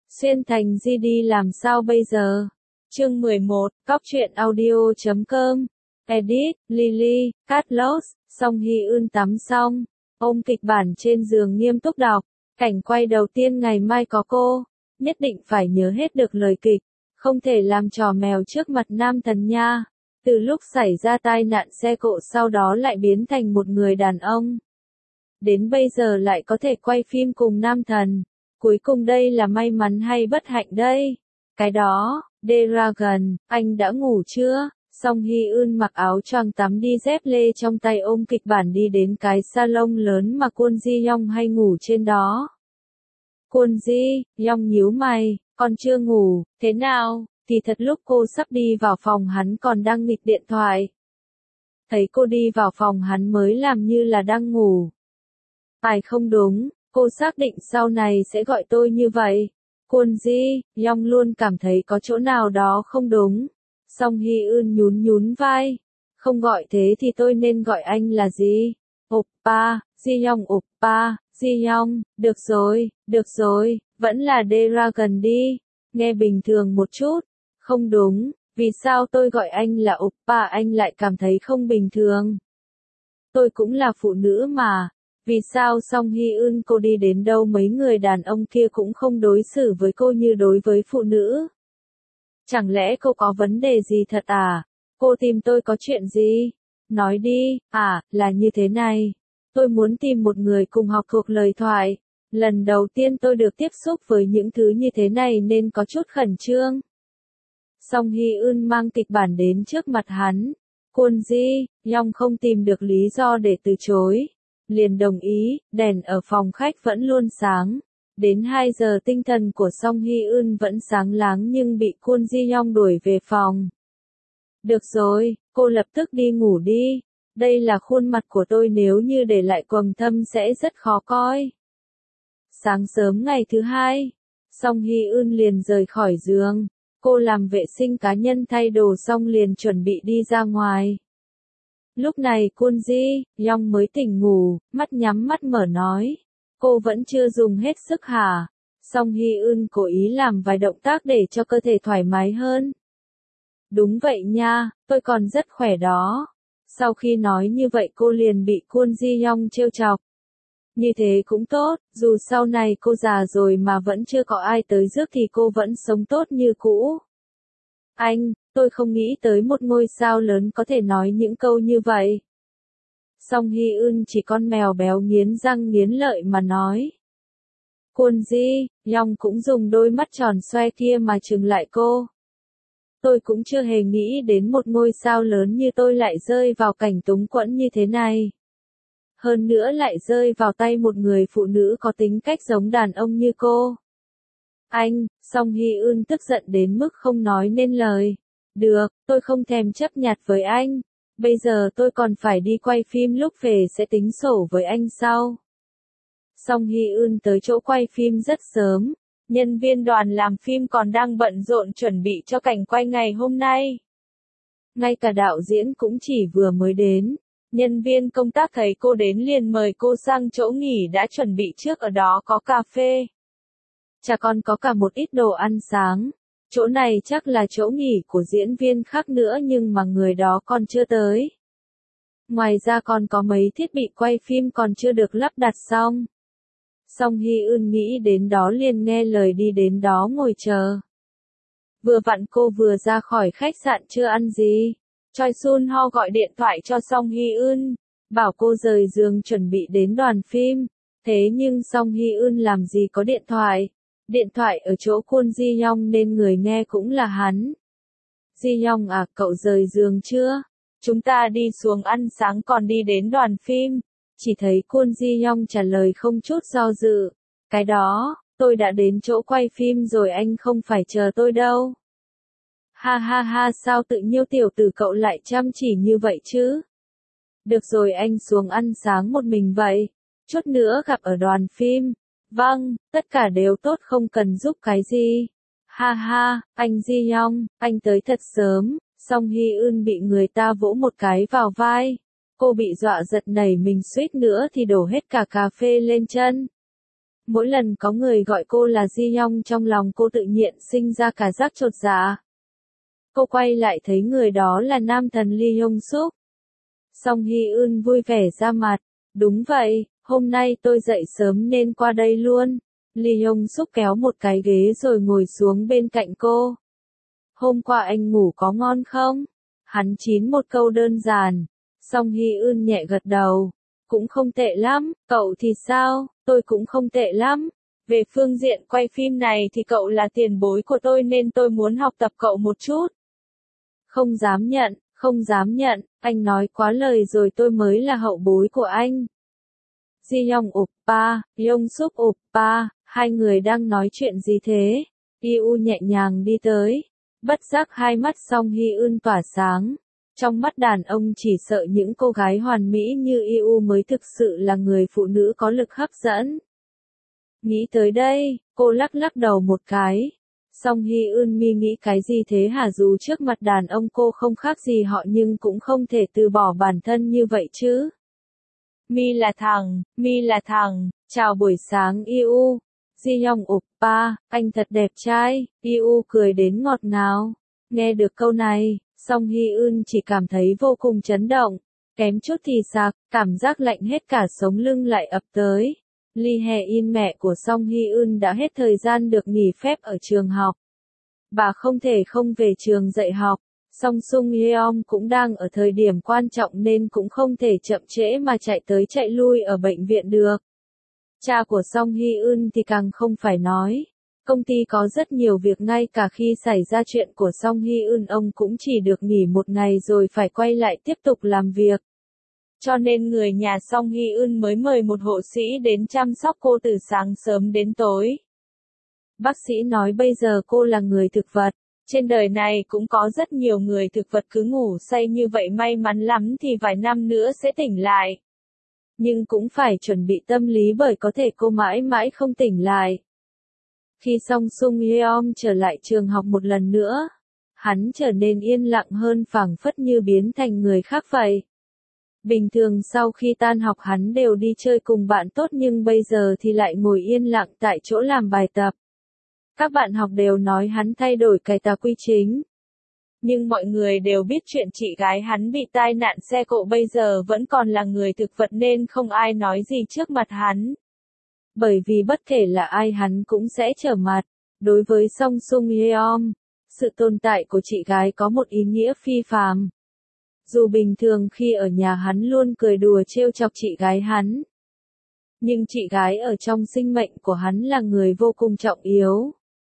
Xuyên thành GD làm sao bây giờ? Chương 11, Cóc truyện audio.com. Edit, Lily, Carlos, Song Hye Eun tắm xong, ôm kịch bản trên giường nghiêm túc đọc. Cảnh quay đầu tiên ngày mai có cô, nhất định phải nhớ hết được lời kịch, không thể làm trò mèo trước mặt nam thần nha. Từ lúc xảy ra tai nạn xe cộ sau đó lại biến thành một người đàn ông. Đến bây giờ lại có thể quay phim cùng nam thần. Cuối cùng đây là may mắn hay bất hạnh đây? Cái đó, Dragon, anh đã ngủ chưa? Song Hye Eun mặc áo choàng tắm đi dép lê trong tay ôm kịch bản đi đến cái salon lớn mà Kwon Ji Young hay ngủ trên đó. Kwon Ji Young nhíu mày, còn chưa ngủ, thế nào? Thì thật lúc cô sắp đi vào phòng hắn còn đang nghịch điện thoại. Thấy cô đi vào phòng hắn mới làm như là đang ngủ. Phải không đúng, cô xác định sau này sẽ gọi tôi như vậy. Kwon Ji Young luôn cảm thấy có chỗ nào đó không đúng. Song Hye Eun nhún vai. Không gọi thế thì tôi nên gọi anh là gì? Oppa, Ji Young Oppa, Ji Young, được rồi, vẫn là Dragon đi. Nghe bình thường một chút. Không đúng, vì sao tôi gọi anh là Oppa anh lại cảm thấy không bình thường? Tôi cũng là phụ nữ mà. Vì sao Song Hye Eun cô đi đến đâu mấy người đàn ông kia cũng không đối xử với cô như đối với phụ nữ? Chẳng lẽ cô có vấn đề gì thật à? Cô tìm tôi có chuyện gì? Nói đi, là như thế này. Tôi muốn tìm một người cùng học thuộc lời thoại. Lần đầu tiên tôi được tiếp xúc với những thứ như thế này nên có chút khẩn trương. Song Hye Eun mang kịch bản đến trước mặt hắn. Kwon Ji Young không tìm được lý do để từ chối. Liền đồng ý, đèn ở phòng khách vẫn luôn sáng. Đến 2 giờ tinh thần của Song Hye Eun vẫn sáng láng nhưng bị Kwon Ji Young đuổi về phòng. Được rồi, cô lập tức đi ngủ đi. Đây là khuôn mặt của tôi nếu như để lại quầng thâm sẽ rất khó coi. Sáng sớm ngày thứ hai, Song Hye Eun liền rời khỏi giường. Cô làm vệ sinh cá nhân thay đồ xong liền chuẩn bị đi ra ngoài. Lúc này Kwon Ji Young mới tỉnh ngủ, mắt nhắm mắt mở nói. Cô vẫn chưa dùng hết sức hả? Song Hye Eun cố ý làm vài động tác để cho cơ thể thoải mái hơn. Đúng vậy nha, tôi còn rất khỏe đó. Sau khi nói như vậy cô liền bị Kwon Ji Young trêu chọc. Như thế cũng tốt, dù sau này cô già rồi mà vẫn chưa có ai tới rước thì cô vẫn sống tốt như cũ. Anh, tôi không nghĩ tới một ngôi sao lớn có thể nói những câu như vậy. Song Hye Eun chỉ con mèo béo nghiến răng nghiến lợi mà nói. Kwon Ji Young cũng dùng đôi mắt tròn xoe kia mà trừng lại cô. Tôi cũng chưa hề nghĩ đến một ngôi sao lớn như tôi lại rơi vào cảnh túng quẫn như thế này. Hơn nữa lại rơi vào tay một người phụ nữ có tính cách giống đàn ông như cô. Anh, Song Hye Eun tức giận đến mức không nói nên lời. Được, tôi không thèm chấp nhặt với anh. Bây giờ tôi còn phải đi quay phim lúc về sẽ tính sổ với anh sau. Song Hye Eun tới chỗ quay phim rất sớm. Nhân viên đoàn làm phim còn đang bận rộn chuẩn bị cho cảnh quay ngày hôm nay. Ngay cả đạo diễn cũng chỉ vừa mới đến. Nhân viên công tác thấy cô đến liền mời cô sang chỗ nghỉ đã chuẩn bị trước, ở đó có cà phê. Chả còn có cả một ít đồ ăn sáng. Chỗ này chắc là chỗ nghỉ của diễn viên khác nữa nhưng mà người đó còn chưa tới. Ngoài ra còn có mấy thiết bị quay phim còn chưa được lắp đặt xong. Song Hye Eun nghĩ đến đó liền nghe lời đi đến đó ngồi chờ. Vừa vặn cô vừa ra khỏi khách sạn chưa ăn gì. Choi Sun Ho gọi điện thoại cho Song Hye Eun, bảo cô rời giường chuẩn bị đến đoàn phim. Thế nhưng Song Hye Eun làm gì có điện thoại. Điện thoại ở chỗ Kwon Ji Young nên người nghe cũng là hắn. Ji Young à, cậu rời giường chưa? Chúng ta đi xuống ăn sáng còn đi đến đoàn phim. Chỉ thấy Kwon Ji Young trả lời không chút do dự. Cái đó, tôi đã đến chỗ quay phim rồi anh không phải chờ tôi đâu. Ha ha ha, sao tự nhiêu tiểu tử cậu lại chăm chỉ như vậy chứ? Được rồi, anh xuống ăn sáng một mình vậy. Chút nữa gặp ở đoàn phim. Vâng, tất cả đều tốt không cần giúp cái gì. Ha ha, anh Ji Young, anh tới thật sớm. Song Hye Eun bị người ta vỗ một cái vào vai. Cô bị dọa giật nảy mình suýt nữa thì đổ hết cả cà phê lên chân. Mỗi lần có người gọi cô là Ji Yong trong lòng cô tự nhiên sinh ra cả giác chột dạ. Cô quay lại thấy người đó là nam thần Lee Hyung Suk. Song Hye Eun vui vẻ ra mặt. Đúng vậy, hôm nay tôi dậy sớm nên qua đây luôn. Lee Hyung Suk kéo một cái ghế rồi ngồi xuống bên cạnh cô. Hôm qua anh ngủ có ngon không? Hắn chín một câu đơn giản. Song Hye Eun nhẹ gật đầu. Cũng không tệ lắm, cậu thì sao? Tôi cũng không tệ lắm. Về phương diện quay phim này thì cậu là tiền bối của tôi nên tôi muốn học tập cậu một chút. Không dám nhận, không dám nhận, anh nói quá lời rồi, tôi mới là hậu bối của anh. Ji Yong oppa, Hyung Suk oppa, hai người đang nói chuyện gì thế? Iu nhẹ nhàng đi tới. Bất giác hai mắt Song Hye Eun tỏa sáng. Trong mắt đàn ông chỉ sợ những cô gái hoàn mỹ như Iu mới thực sự là người phụ nữ có lực hấp dẫn. Nghĩ tới đây, cô lắc lắc đầu một cái. Song Hye Eun mi nghĩ cái gì thế hả, dù trước mặt đàn ông cô không khác gì họ nhưng cũng không thể từ bỏ bản thân như vậy chứ. Mi là thằng, chào buổi sáng Iu. Ji Yong oppa, anh thật đẹp trai, Iu cười đến ngọt ngào. Nghe được câu này, Song Hye Eun chỉ cảm thấy vô cùng chấn động, kém chút thì sặc, cảm giác lạnh hết cả sống lưng lại ập tới. Lee Hae-in mẹ của Song Hye Eun đã hết thời gian được nghỉ phép ở trường học. Bà không thể không về trường dạy học. Song Sung Yeom cũng đang ở thời điểm quan trọng nên cũng không thể chậm trễ mà chạy tới chạy lui ở bệnh viện được. Cha của Song Hye Eun thì càng không phải nói. Công ty có rất nhiều việc, ngay cả khi xảy ra chuyện của Song Hye Eun ông cũng chỉ được nghỉ một ngày rồi phải quay lại tiếp tục làm việc. Cho nên người nhà Song Hye Eun mới mời một hộ sĩ đến chăm sóc cô từ sáng sớm đến tối. Bác sĩ nói bây giờ cô là người thực vật. Trên đời này cũng có rất nhiều người thực vật cứ ngủ say như vậy, may mắn lắm thì vài năm nữa sẽ tỉnh lại. Nhưng cũng phải chuẩn bị tâm lý bởi có thể cô mãi mãi không tỉnh lại. Khi Song Sung Yeom trở lại trường học một lần nữa, hắn trở nên yên lặng hơn, phảng phất như biến thành người khác vậy. Bình thường sau khi tan học hắn đều đi chơi cùng bạn tốt nhưng bây giờ thì lại ngồi yên lặng tại chỗ làm bài tập. Các bạn học đều nói hắn thay đổi cái tà quy chính. Nhưng mọi người đều biết chuyện chị gái hắn bị tai nạn xe cộ bây giờ vẫn còn là người thực vật nên không ai nói gì trước mặt hắn. Bởi vì bất kể là ai hắn cũng sẽ trở mặt. Đối với Song Sung Yeom, sự tồn tại của chị gái có một ý nghĩa phi phàm. Dù bình thường khi ở nhà hắn luôn cười đùa trêu chọc chị gái hắn. Nhưng chị gái ở trong sinh mệnh của hắn là người vô cùng trọng yếu.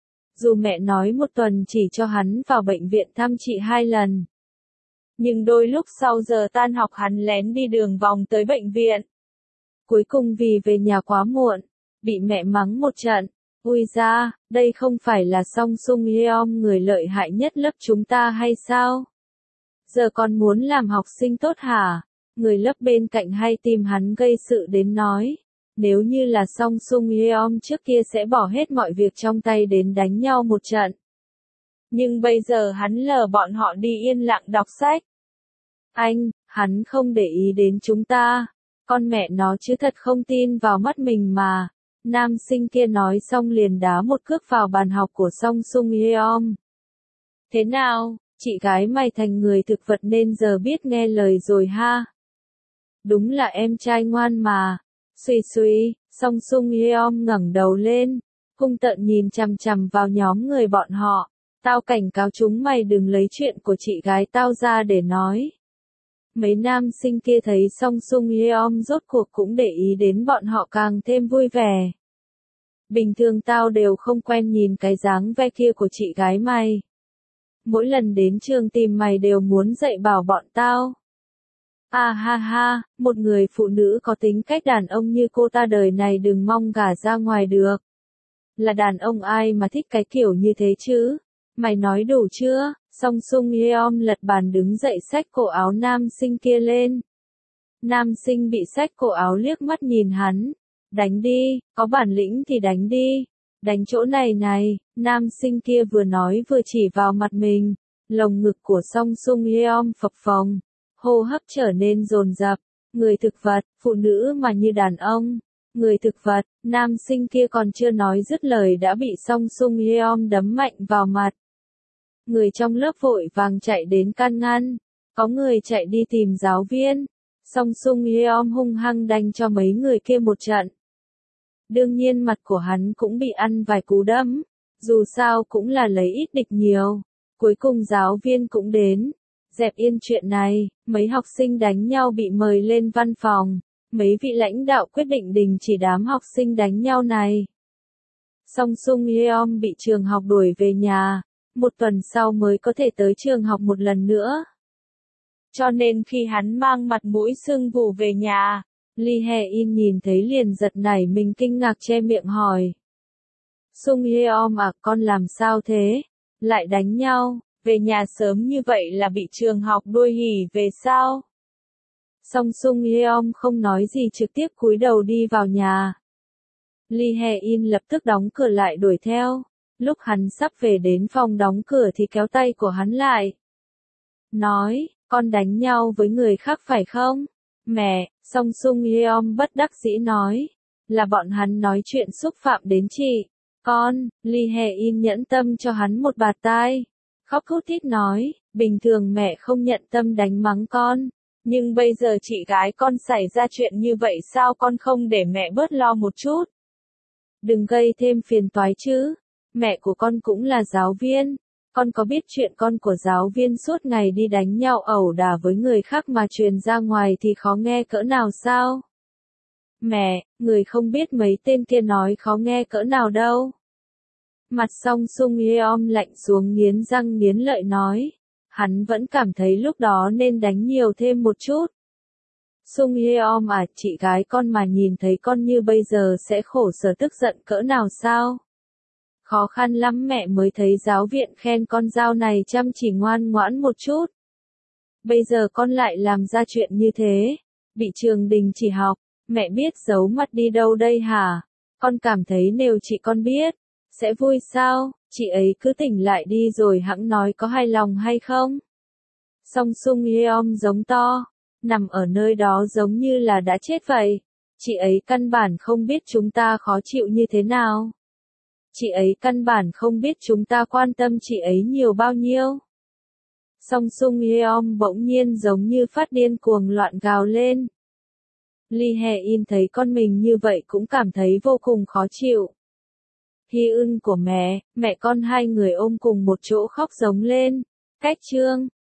Dù mẹ nói một tuần chỉ cho hắn vào bệnh viện thăm chị 2 lần. Nhưng đôi lúc sau giờ tan học hắn lén đi đường vòng tới bệnh viện. Cuối cùng vì về nhà quá muộn, bị mẹ mắng một trận. Ui da, đây không phải là Song Sung Yeom người lợi hại nhất lớp chúng ta hay sao? Giờ còn muốn làm học sinh tốt hả? Người lớp bên cạnh hay tìm hắn gây sự đến nói. Nếu như là Song Sung Yeom trước kia sẽ bỏ hết mọi việc trong tay đến đánh nhau một trận. Nhưng bây giờ hắn lờ bọn họ đi yên lặng đọc sách. Hắn không để ý đến chúng ta. Con mẹ nó chứ thật không tin vào mắt mình mà. Nam sinh kia nói xong liền đá một cước vào bàn học của Song Sung Yeom. Thế nào, chị gái mày thành người thực vật nên giờ biết nghe lời rồi ha? Đúng là em trai ngoan mà. Suy suy, Song Sung Yeom ngẩng đầu lên, hung tợn nhìn chằm chằm vào nhóm người bọn họ. Tao cảnh cáo chúng mày đừng lấy chuyện của chị gái tao ra để nói. Mấy nam sinh kia thấy Song Sung Yeom rốt cuộc cũng để ý đến bọn họ càng thêm vui vẻ. Bình thường tao đều không quen nhìn cái dáng vẻ kia của chị gái mày. Mỗi lần đến trường tìm mày đều muốn dạy bảo bọn tao. À ha ha, một người phụ nữ có tính cách đàn ông như cô ta đời này đừng mong gả ra ngoài được. Là đàn ông ai mà thích cái kiểu như thế chứ? Mày nói đủ chưa? Song Sung Yeom lật bàn đứng dậy xách cổ áo nam sinh kia lên. Nam sinh bị xách cổ áo liếc mắt nhìn hắn. Đánh đi, có bản lĩnh thì đánh đi. Đánh chỗ này này, nam sinh kia vừa nói vừa chỉ vào mặt mình. Lồng ngực của Song Sung Yeom phập phồng. Hô hấp trở nên dồn dập. Người thực vật, phụ nữ mà như đàn ông. người thực vật, nam sinh kia còn chưa nói dứt lời đã bị Song Sung Yeom đấm mạnh vào mặt. Người trong lớp vội vàng chạy đến can ngăn, có người chạy đi tìm giáo viên. Song Sung Yeom hung hăng đánh cho mấy người kia một trận. Đương nhiên mặt của hắn cũng bị ăn vài cú đấm, dù sao cũng là lấy ít địch nhiều. Cuối cùng giáo viên cũng đến, dẹp yên chuyện này, mấy học sinh đánh nhau bị mời lên văn phòng, mấy vị lãnh đạo quyết định đình chỉ đám học sinh đánh nhau này. Song Sung Yeom bị trường học đuổi về nhà, một tuần sau mới có thể tới trường học một lần nữa. Cho nên khi hắn mang mặt mũi sưng vù về nhà, Lee Hae-in nhìn thấy liền giật nảy mình kinh ngạc che miệng hỏi. Sung Yeom à, con làm sao thế? Lại đánh nhau, về nhà sớm như vậy là bị trường học đuổi hỉ về sao? Song Sung Yeom không nói gì trực tiếp cúi đầu đi vào nhà. Lee Hae-in lập tức đóng cửa lại đuổi theo. Lúc hắn sắp về đến phòng đóng cửa thì kéo tay của hắn lại. Nói, con đánh nhau với người khác phải không? Mẹ, Song Sung Yeom bất đắc dĩ nói. Là bọn hắn nói chuyện xúc phạm đến chị. Con, Lee Hae-in nhẫn tâm cho hắn một bạt tai. Khóc thút thít nói, bình thường mẹ không nhận tâm đánh mắng con. Nhưng bây giờ chị gái con xảy ra chuyện như vậy sao con không để mẹ bớt lo một chút? Đừng gây thêm phiền toái chứ. Mẹ của con cũng là giáo viên. Con có biết chuyện con của giáo viên suốt ngày đi đánh nhau ẩu đả với người khác mà truyền ra ngoài thì khó nghe cỡ nào sao? Mẹ, người không biết mấy tên kia nói khó nghe cỡ nào đâu. Mặt Song Sung Yeom lạnh xuống nghiến răng nghiến lợi nói. Hắn vẫn cảm thấy lúc đó nên đánh nhiều thêm một chút. Sung Yeom à, chị gái con mà nhìn thấy con như bây giờ sẽ khổ sở tức giận cỡ nào sao? Khó khăn lắm mẹ mới thấy giáo viện khen con dao này chăm chỉ ngoan ngoãn một chút. Bây giờ con lại làm ra chuyện như thế, bị trường đình chỉ học, mẹ biết giấu mặt đi đâu đây hả? Con cảm thấy nếu chị con biết, sẽ vui sao? Chị ấy cứ tỉnh lại đi rồi hẵng nói có hài lòng hay không? Song Sung Yeom giống to, nằm ở nơi đó giống như là đã chết vậy. Chị ấy căn bản không biết chúng ta khó chịu như thế nào. Chị ấy căn bản không biết chúng ta quan tâm chị ấy nhiều bao nhiêu. Song Sung Yeom bỗng nhiên giống như phát điên cuồng loạn gào lên. Lee Hae-in thấy con mình như vậy cũng cảm thấy vô cùng khó chịu. Hy ưng của mẹ con hai người ôm cùng một chỗ khóc giống lên. Cách chương